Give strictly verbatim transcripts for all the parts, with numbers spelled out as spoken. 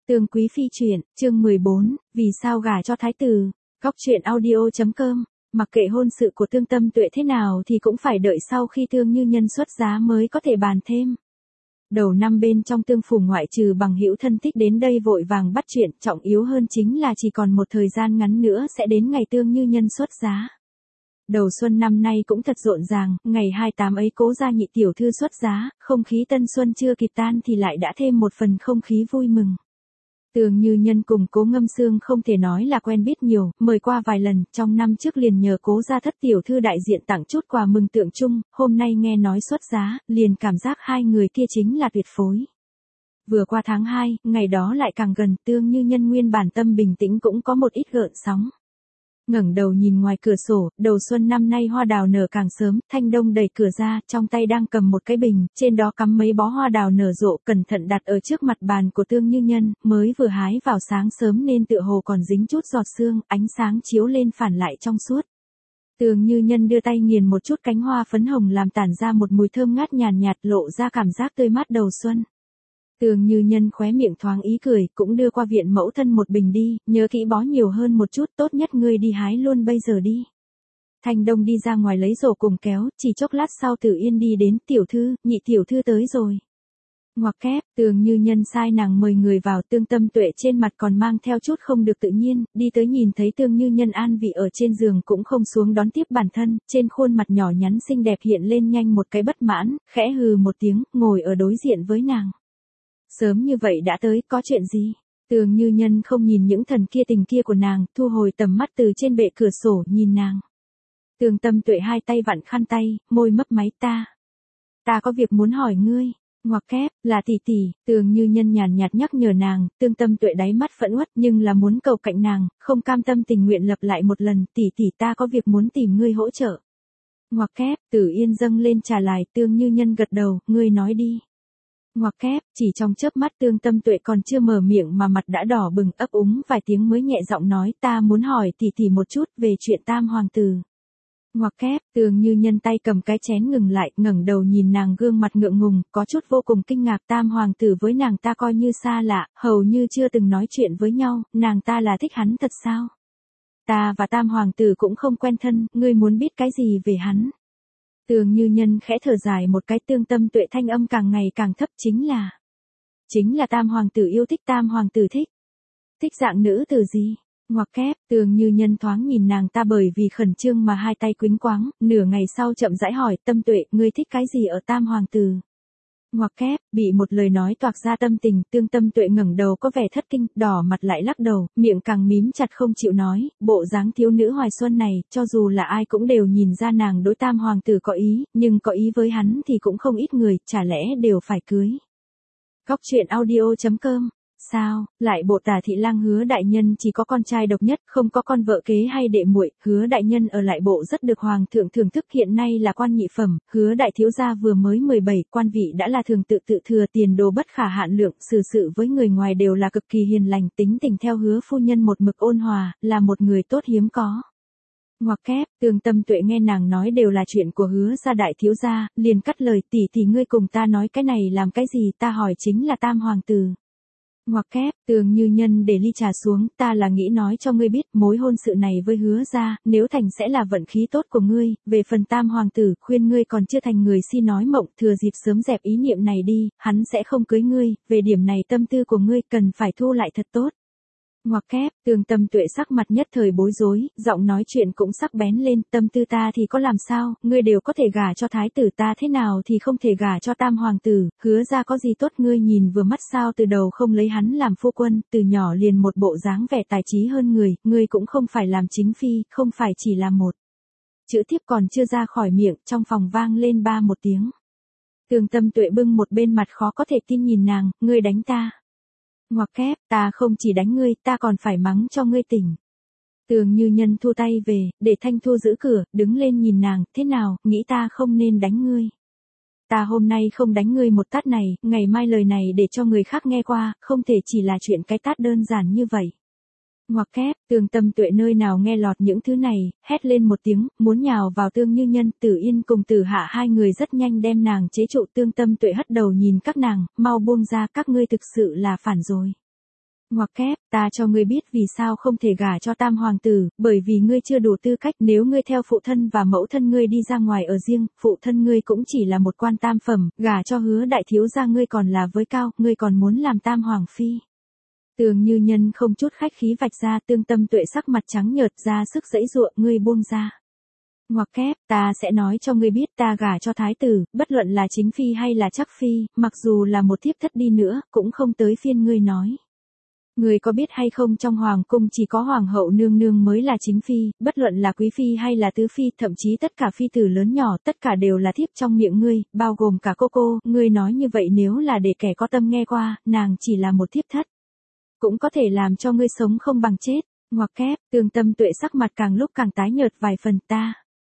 Tương Quý Phi truyện, chương mười bốn, vì sao gả cho thái tử. Góc truyện audio.com. Mặc kệ hôn sự của Tương Tâm Tuệ thế nào thì cũng phải đợi sau khi Tương Như Nhân xuất giá mới có thể bàn thêm. Đầu năm bên trong Tương phủ ngoại trừ bằng hữu thân thích đến đây vội vàng bắt chuyện, trọng yếu hơn chính là chỉ còn một thời gian ngắn nữa sẽ đến ngày Tương Như Nhân xuất giá. Đầu xuân năm nay cũng thật rộn ràng, ngày hai mươi tám ấy Cố gia nhị tiểu thư xuất giá, không khí tân xuân chưa kịp tan thì lại đã thêm một phần không khí vui mừng. Tương Như Nhân cùng Cố Ngâm Xương không thể nói là quen biết nhiều, mời qua vài lần, trong năm trước liền nhờ Cố gia thất tiểu thư đại diện tặng chút quà mừng tượng trưng, hôm nay nghe nói xuất giá, liền cảm giác hai người kia chính là tuyệt phối. Vừa qua tháng hai, ngày đó lại càng gần, Tương Như Nhân nguyên bản tâm bình tĩnh cũng có một ít gợn sóng. Ngẩng đầu nhìn ngoài cửa sổ, đầu xuân năm nay hoa đào nở càng sớm, Thanh Đông đẩy cửa ra, trong tay đang cầm một cái bình, trên đó cắm mấy bó hoa đào nở rộ, cẩn thận đặt ở trước mặt bàn của Tương Như Nhân, mới vừa hái vào sáng sớm nên tựa hồ còn dính chút giọt sương, ánh sáng chiếu lên phản lại trong suốt. Tương Như Nhân đưa tay nghiền một chút cánh hoa phấn hồng làm tản ra một mùi thơm ngát nhàn nhạt, lộ ra cảm giác tươi mát đầu xuân. Tương Như Nhân khóe miệng thoáng ý cười, cũng đưa qua viện mẫu thân một bình đi, nhớ kỹ bó nhiều hơn một chút, tốt nhất ngươi đi hái luôn bây giờ đi. Thanh Đông đi ra ngoài lấy rổ cùng kéo, chỉ chốc lát sau Tử Yên đi đến, tiểu thư, nhị tiểu thư tới rồi. Ngoặc kép, Tương Như Nhân sai nàng mời người vào, Tương Tâm Tuệ trên mặt còn mang theo chút không được tự nhiên, đi tới nhìn thấy Tương Như Nhân an vị ở trên giường cũng không xuống đón tiếp bản thân, trên khuôn mặt nhỏ nhắn xinh đẹp hiện lên nhanh một cái bất mãn, khẽ hừ một tiếng, ngồi ở đối diện với nàng. Sớm như vậy đã tới, có chuyện gì? Tương Như Nhân không nhìn những thần kia tình kia của nàng, thu hồi tầm mắt từ trên bệ cửa sổ, nhìn nàng. Tương Tâm Tuệ hai tay vặn khăn tay, môi mấp máy ta. Ta có việc muốn hỏi ngươi. Ngoặc kép, là tỷ tỷ, Tương Như Nhân nhàn nhạt nhắc nhở nàng, Tương Tâm Tuệ đáy mắt phẫn uất nhưng là muốn cầu cạnh nàng, không cam tâm tình nguyện lặp lại một lần, tỷ tỷ ta có việc muốn tìm ngươi hỗ trợ. Ngoặc kép, Tử Yên dâng lên trả lời, Tương Như Nhân gật đầu, ngươi nói đi. Ngoặc kép, chỉ trong chớp mắt Tương Tâm Tuệ còn chưa mở miệng mà mặt đã đỏ bừng, ấp úng vài tiếng mới nhẹ giọng nói, ta muốn hỏi tỷ tỷ một chút về chuyện Tam hoàng tử. Ngoặc kép, Tương Như Nhân tay cầm cái chén ngừng lại, ngẩng đầu nhìn nàng gương mặt ngượng ngùng, có chút vô cùng kinh ngạc, Tam hoàng tử với nàng ta coi như xa lạ, hầu như chưa từng nói chuyện với nhau, nàng ta là thích hắn thật sao? Ta và Tam hoàng tử cũng không quen thân, ngươi muốn biết cái gì về hắn? Tương Như Nhân khẽ thở dài một cái, Tương Tâm Tuệ thanh âm càng ngày càng thấp, chính là Chính là Tam hoàng tử yêu thích, Tam hoàng tử thích Thích dạng nữ tử gì? Ngoặc kép, Tương Như Nhân thoáng nhìn nàng ta bởi vì khẩn trương mà hai tay quĩnh quáng, nửa ngày sau chậm rãi hỏi, Tâm Tuệ, ngươi thích cái gì ở Tam hoàng tử? Ngoặc kép, bị một lời nói toạc ra tâm tình, Tương Tâm Tuệ ngẩng đầu có vẻ thất kinh, đỏ mặt lại lắc đầu, miệng càng mím chặt không chịu nói, bộ dáng thiếu nữ hoài xuân này, cho dù là ai cũng đều nhìn ra nàng đối Tam hoàng tử có ý, nhưng có ý với hắn thì cũng không ít người, chả lẽ đều phải cưới. Góc truyện audio.com. Sao, lại bộ Tả thị lang Hứa đại nhân chỉ có con trai độc nhất, không có con vợ kế hay đệ muội, Hứa đại nhân ở lại bộ rất được hoàng thượng thưởng thức, hiện nay là quan nhị phẩm, Hứa đại thiếu gia vừa mới mười bảy, quan vị đã là thường tự tự thừa, tiền đồ bất khả hạn lượng, xử sự với người ngoài đều là cực kỳ hiền lành, tính tình theo Hứa phu nhân một mực ôn hòa, là một người tốt hiếm có. Ngoặc kép, Tương Tâm Tuệ nghe nàng nói đều là chuyện của Hứa gia đại thiếu gia, liền cắt lời, tỷ tỷ ngươi cùng ta nói cái này làm cái gì, ta hỏi chính là Tam hoàng tử. Ngoặc kép, Tương Như Nhân để ly trà xuống, ta là nghĩ nói cho ngươi biết, mối hôn sự này với Hứa gia, nếu thành sẽ là vận khí tốt của ngươi, về phần Tam hoàng tử, khuyên ngươi còn chưa thành người si nói mộng, thừa dịp sớm dẹp ý niệm này đi, hắn sẽ không cưới ngươi, về điểm này tâm tư của ngươi cần phải thu lại thật tốt. Ngoặc kép, Tương Tâm Tuệ sắc mặt nhất thời bối rối, giọng nói chuyện cũng sắc bén lên, tâm tư ta thì có làm sao, ngươi đều có thể gả cho thái tử, ta thế nào thì không thể gả cho Tam hoàng tử, Hứa ra có gì tốt, ngươi nhìn vừa mắt sao, từ đầu không lấy hắn làm phu quân, từ nhỏ liền một bộ dáng vẻ tài trí hơn người, ngươi cũng không phải làm chính phi, không phải chỉ là một chữ thiếp còn chưa ra khỏi miệng, trong phòng vang lên ba một tiếng. Tương Tâm Tuệ bưng một bên mặt khó có thể tin nhìn nàng, ngươi đánh ta. Ngoặc kép, ta không chỉ đánh ngươi, ta còn phải mắng cho ngươi tỉnh. Tương Như Nhân thu tay về, để Thanh Thu giữ cửa, đứng lên nhìn nàng, thế nào, nghĩ ta không nên đánh ngươi. Ta hôm nay không đánh ngươi một tát này, ngày mai lời này để cho người khác nghe qua, không thể chỉ là chuyện cái tát đơn giản như vậy. Ngoặc kép, Tương Tâm Tuệ nơi nào nghe lọt những thứ này, hét lên một tiếng, muốn nhào vào Tương Như Nhân, Tử Yên cùng Tử Hạ hai người rất nhanh đem nàng chế trụ, Tương Tâm Tuệ hất đầu nhìn các nàng, mau buông ra, các ngươi thực sự là phản rồi. Ngoặc kép, ta cho ngươi biết vì sao không thể gả cho tam hoàng tử, bởi vì ngươi chưa đủ tư cách, nếu ngươi theo phụ thân và mẫu thân ngươi đi ra ngoài ở riêng, phụ thân ngươi cũng chỉ là một quan tam phẩm, gả cho Hứa đại thiếu gia ngươi còn là với cao, ngươi còn muốn làm tam hoàng phi. Tường Như Nhân không chút khách khí vạch ra, Tương Tâm Tuệ sắc mặt trắng nhợt ra sức giãy giụa, ngươi buông ra. Ngoặc kép, ta sẽ nói cho ngươi biết ta gả cho thái tử, bất luận là chính phi hay là chắc phi, mặc dù là một thiếp thất đi nữa, cũng không tới phiên ngươi nói. Ngươi có biết hay không, trong hoàng cung chỉ có hoàng hậu nương nương mới là chính phi, bất luận là quý phi hay là tứ phi, thậm chí tất cả phi tử lớn nhỏ, tất cả đều là thiếp trong miệng ngươi, bao gồm cả cô cô, ngươi nói như vậy nếu là để kẻ có tâm nghe qua, nàng chỉ là một thiếp thất. Cũng có thể làm cho ngươi sống không bằng chết. Ngoặc kép, Tương Tâm Tuệ sắc mặt càng lúc càng tái nhợt vài phần. Ta,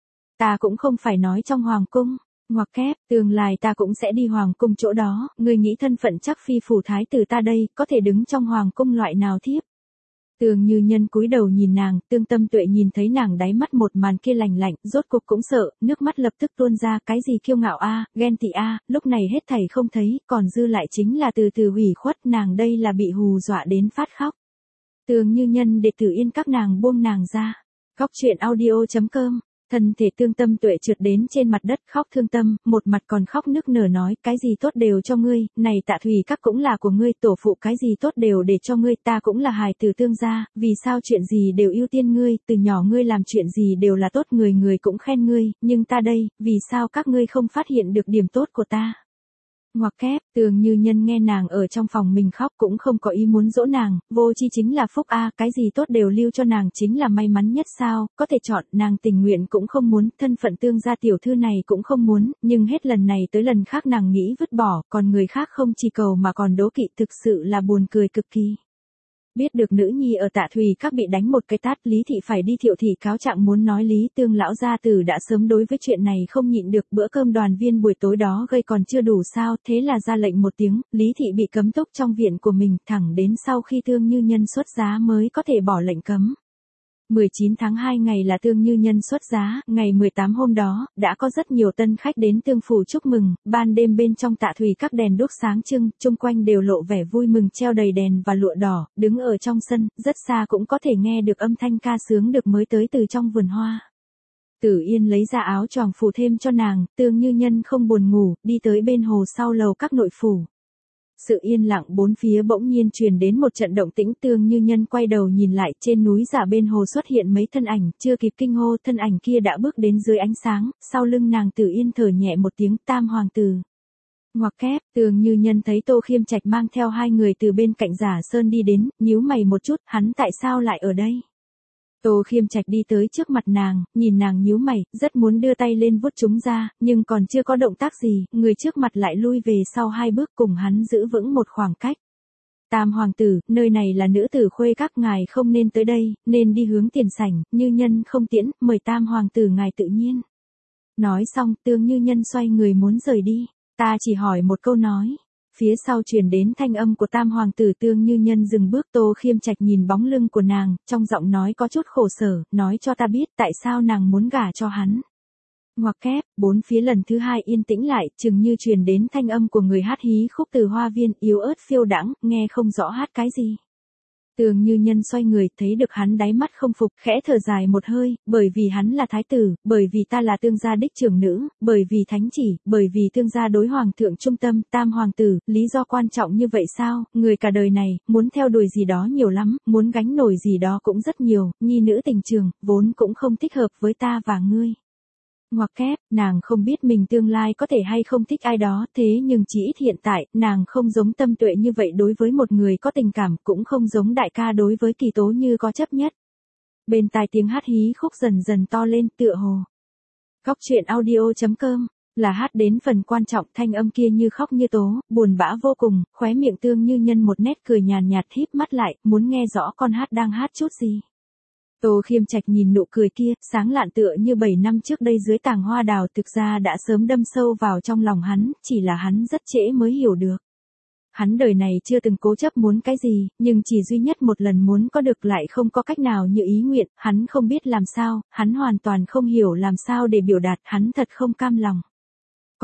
ta cũng không phải nói trong hoàng cung. Ngoặc kép, tương lai ta cũng sẽ đi hoàng cung chỗ đó, ngươi nghĩ thân phận chắc phi phủ thái tử ta đây, có thể đứng trong hoàng cung loại nào thiếp. Tường Như Nhân cúi đầu nhìn nàng, Tương Tâm Tuệ nhìn thấy nàng đáy mắt một màn kia lạnh lạnh, rốt cuộc cũng sợ, nước mắt lập tức tuôn ra, cái gì kiêu ngạo a, ghen tị a, lúc này hết thảy không thấy, còn dư lại chính là từ từ hủy khuất, nàng đây là bị hù dọa đến phát khóc. Tường Như Nhân đệ tử yên các nàng buông nàng ra. Góc truyện audio chấm com. Thân thể Tương Tâm Tuệ trượt đến trên mặt đất khóc thương tâm, một mặt còn khóc nức nở nói, cái gì tốt đều cho ngươi, này Tạ Thủy các cũng là của ngươi, tổ phụ cái gì tốt đều để cho ngươi, ta cũng là hài tử Tương gia, vì sao chuyện gì đều ưu tiên ngươi, từ nhỏ ngươi làm chuyện gì đều là tốt, người người cũng khen ngươi, nhưng ta đây, vì sao các ngươi không phát hiện được điểm tốt của ta. Ngoặc kép, Tường Như Nhân nghe nàng ở trong phòng mình khóc cũng không có ý muốn dỗ nàng, vô chi chính là phúc a, cái gì tốt đều lưu cho nàng chính là may mắn nhất sao, có thể chọn, nàng tình nguyện cũng không muốn, thân phận Tương gia tiểu thư này cũng không muốn, nhưng hết lần này tới lần khác nàng nghĩ vứt bỏ, còn người khác không chỉ cầu mà còn đố kỵ, thực sự là buồn cười cực kỳ. Biết được nữ nhi ở Tạ Thùy các bị đánh một cái tát, Lý thị phải đi Thiệu thị cáo trạng, muốn nói Lý Tương lão gia tử đã sớm đối với chuyện này không nhịn được, bữa cơm đoàn viên buổi tối đó gây còn chưa đủ sao, thế là ra lệnh một tiếng, Lý thị bị cấm túc trong viện của mình, thẳng đến sau khi Tương Như Nhân xuất giá mới có thể bỏ lệnh cấm. mười chín tháng hai ngày là Tương Như Nhân xuất giá, ngày mười tám hôm đó, đã có rất nhiều tân khách đến Tương phủ chúc mừng, ban đêm bên trong Tạ Thùy các đèn đuốc sáng trưng, chung quanh đều lộ vẻ vui mừng, treo đầy đèn và lụa đỏ, đứng ở trong sân, rất xa cũng có thể nghe được âm thanh ca sướng được mới tới từ trong vườn hoa. Tử Yên lấy ra áo choàng phủ thêm cho nàng, Tương Như Nhân không buồn ngủ, đi tới bên hồ sau lầu các nội phủ. Sự yên lặng bốn phía bỗng nhiên truyền đến một trận động tĩnh, Tương Như Nhân quay đầu nhìn lại, trên núi giả bên hồ xuất hiện mấy thân ảnh, chưa kịp kinh hô, thân ảnh kia đã bước đến dưới ánh sáng, sau lưng nàng Tử Yên thở nhẹ một tiếng, tam hoàng tử. Ngoặc kép, Tương Như Nhân thấy Tô Khiêm Trạch mang theo hai người từ bên cạnh Giả Sơn đi đến, nhíu mày một chút, hắn tại sao lại ở đây? Tô Khiêm Trạch đi tới trước mặt nàng, nhìn nàng nhíu mày, rất muốn đưa tay lên vuốt chúng ra, nhưng còn chưa có động tác gì, người trước mặt lại lui về sau hai bước cùng hắn giữ vững một khoảng cách. Tam hoàng tử, nơi này là nữ tử khuê các, ngài không nên tới đây, nên đi hướng tiền sảnh, Như Nhân không tiễn, mời tam hoàng tử ngài tự nhiên. Nói xong, Tương Như Nhân xoay người muốn rời đi, ta chỉ hỏi một câu nói. Phía sau truyền đến thanh âm của tam hoàng tử. Tương Như Nhân dừng bước, Tô Khiêm Trạch nhìn bóng lưng của nàng, trong giọng nói có chút khổ sở, nói cho ta biết tại sao nàng muốn gả cho hắn. Ngoặc kép, bốn phía lần thứ hai yên tĩnh lại, chừng như truyền đến thanh âm của người hát hí khúc từ hoa viên, yếu ớt phiêu đãng, nghe không rõ hát cái gì. Tường Như Nhân xoay người, thấy được hắn đáy mắt không phục, khẽ thở dài một hơi, bởi vì hắn là thái tử, bởi vì ta là Tương gia đích trưởng nữ, bởi vì thánh chỉ, bởi vì Tương gia đối hoàng thượng trung tâm, tam hoàng tử, lý do quan trọng như vậy sao, người cả đời này, muốn theo đuổi gì đó nhiều lắm, muốn gánh nổi gì đó cũng rất nhiều, nhi nữ tình trường, vốn cũng không thích hợp với ta và ngươi. Ngoặc kép, nàng không biết mình tương lai có thể hay không thích ai đó, thế nhưng chỉ ít hiện tại, nàng không giống Tâm Tuệ như vậy đối với một người có tình cảm, cũng không giống đại ca đối với Kỳ Tố như có chấp nhất. Bên tai tiếng hát hí khúc dần dần to lên, tựa hồ. Góc truyện audio chấm com, là hát đến phần quan trọng, thanh âm kia như khóc như tố, buồn bã vô cùng, khóe miệng Tương Như Nhân một nét cười nhàn nhạt, híp mắt lại, muốn nghe rõ con hát đang hát chút gì. Tô Khiêm Trạch nhìn nụ cười kia, sáng lạn tựa như bảy năm trước đây dưới tàng hoa đào, thực ra đã sớm đâm sâu vào trong lòng hắn, chỉ là hắn rất trễ mới hiểu được. Hắn đời này chưa từng cố chấp muốn cái gì, nhưng chỉ duy nhất một lần muốn có được lại không có cách nào như ý nguyện, hắn không biết làm sao, hắn hoàn toàn không hiểu làm sao để biểu đạt, hắn thật không cam lòng.